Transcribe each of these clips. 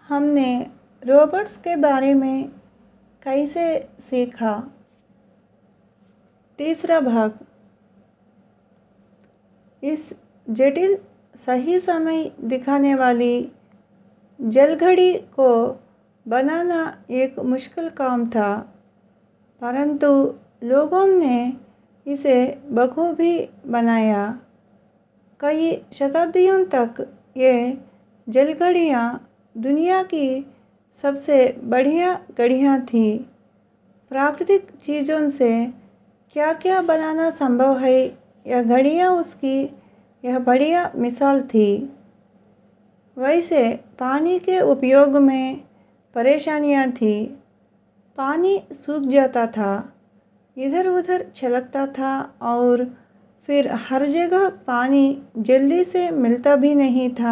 हमने रोबोट्स के बारे में कैसे सीखा। तीसरा भाग। इस जटिल सही समय दिखाने वाली जलघड़ी को बनाना एक मुश्किल काम था, परंतु लोगों ने इसे बखूबी बनाया। कई शताब्दियों तक ये जलघड़ियाँ दुनिया की सबसे बढ़िया घड़ियाँ थीं। प्राकृतिक चीज़ों से क्या क्या बनाना संभव है, यह घड़ियाँ उसकी यह बढ़िया मिसाल थी। वैसे पानी के उपयोग में परेशानियाँ थीं। पानी सूख जाता था, इधर उधर छलकता था और फिर हर जगह पानी जल्दी से मिलता भी नहीं था।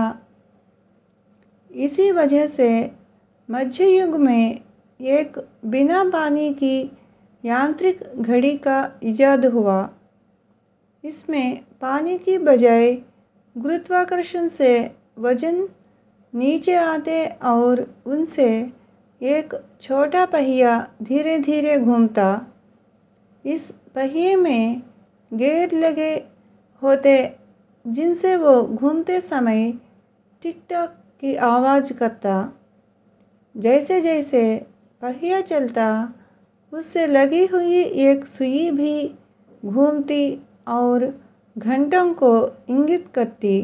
इसी वजह से मध्य युग में एक बिना पानी की यांत्रिक घड़ी का इजाद हुआ। इसमें पानी की बजाय गुरुत्वाकर्षण से वजन नीचे आते और उनसे एक छोटा पहिया धीरे धीरे घूमता। इस पहिए में गियर लगे होते जिनसे वो घूमते समय टिक टॉक की आवाज़ करता। जैसे जैसे पहिया चलता, उससे लगी हुई एक सुई भी घूमती और घंटों को इंगित करती।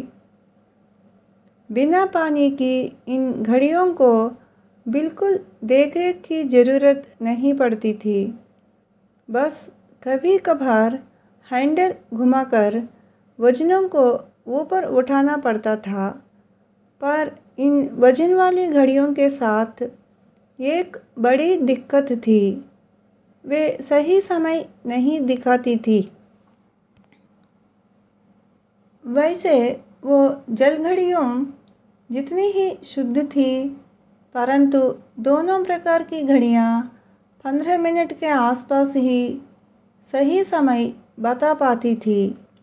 बिना पानी की इन घड़ियों को बिल्कुल देखरेख की ज़रूरत नहीं पड़ती थी। बस कभी कभार हैंडल घुमाकर वजनों को ऊपर उठाना पड़ता था। पर इन वजन वाली घड़ियों के साथ एक बड़ी दिक्कत थी, वे सही समय नहीं दिखाती थी। वैसे वो जलघड़ियों जितनी ही शुद्ध थी, परंतु दोनों प्रकार की घड़ियाँ 15 मिनट के आसपास ही सही समय बता पाती थी।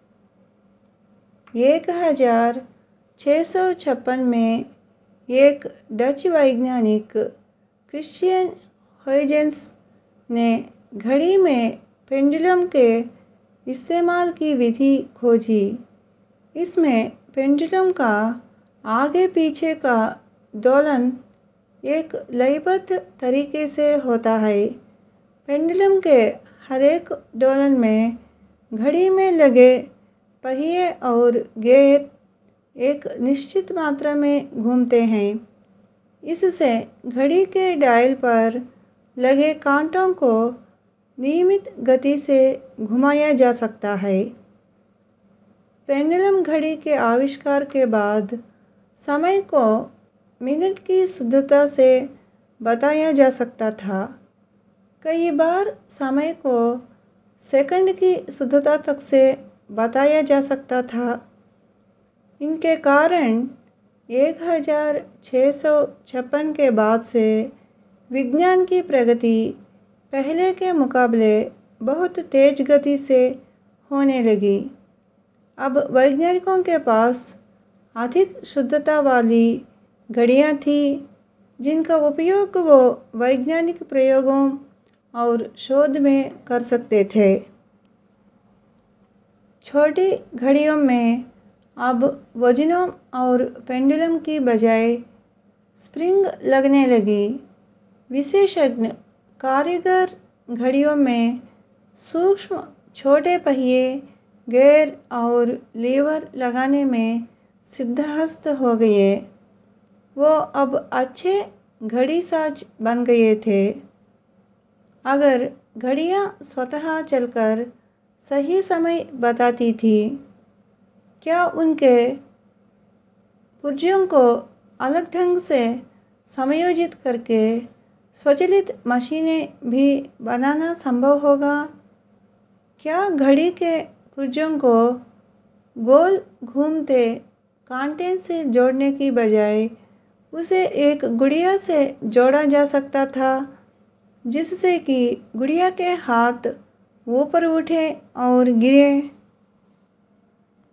1656 में एक डच वैज्ञानिक क्रिश्चियन हुयजेंस ने घड़ी में पेंडुलम के इस्तेमाल की विधि खोजी। इसमें पेंडुलम का आगे पीछे का दोलन एक लयबद्ध तरीके से होता है। पेंडुलम के हर एक दोलन में घड़ी में लगे पहिए और गियर एक निश्चित मात्रा में घूमते हैं। इससे घड़ी के डायल पर लगे कांटों को नियमित गति से घुमाया जा सकता है। पेंडुलम घड़ी के आविष्कार के बाद समय को मिनट की शुद्धता से बताया जा सकता था। कई बार समय को सेकंड की शुद्धता तक से बताया जा सकता था। इनके कारण 1656 के बाद से विज्ञान की प्रगति पहले के मुकाबले बहुत तेज गति से होने लगी। अब वैज्ञानिकों के पास अधिक शुद्धता वाली घड़ियाँ थीं, जिनका उपयोग वो वैज्ञानिक प्रयोगों और शोध में कर सकते थे। छोटी घड़ियों में अब वजनों और पेंडुलम की बजाय स्प्रिंग लगने लगी। विशेषज्ञ कारीगर घड़ियों में सूक्ष्म छोटे पहिए, गियर और लीवर लगाने में सिद्धहस्त हो गए। वो अब अच्छे घड़ीसाज बन गए थे। अगर घड़ियाँ स्वतः चलकर सही समय बताती थी, क्या उनके पुर्जों को अलग ढंग से समायोजित करके स्वचालित मशीनें भी बनाना संभव होगा? क्या घड़ी के पुर्जों को गोल घूमते कांटे से जोड़ने की बजाय उसे एक गुड़िया से जोड़ा जा सकता था, जिससे कि गुड़िया के हाथ ऊपर उठे और गिरे?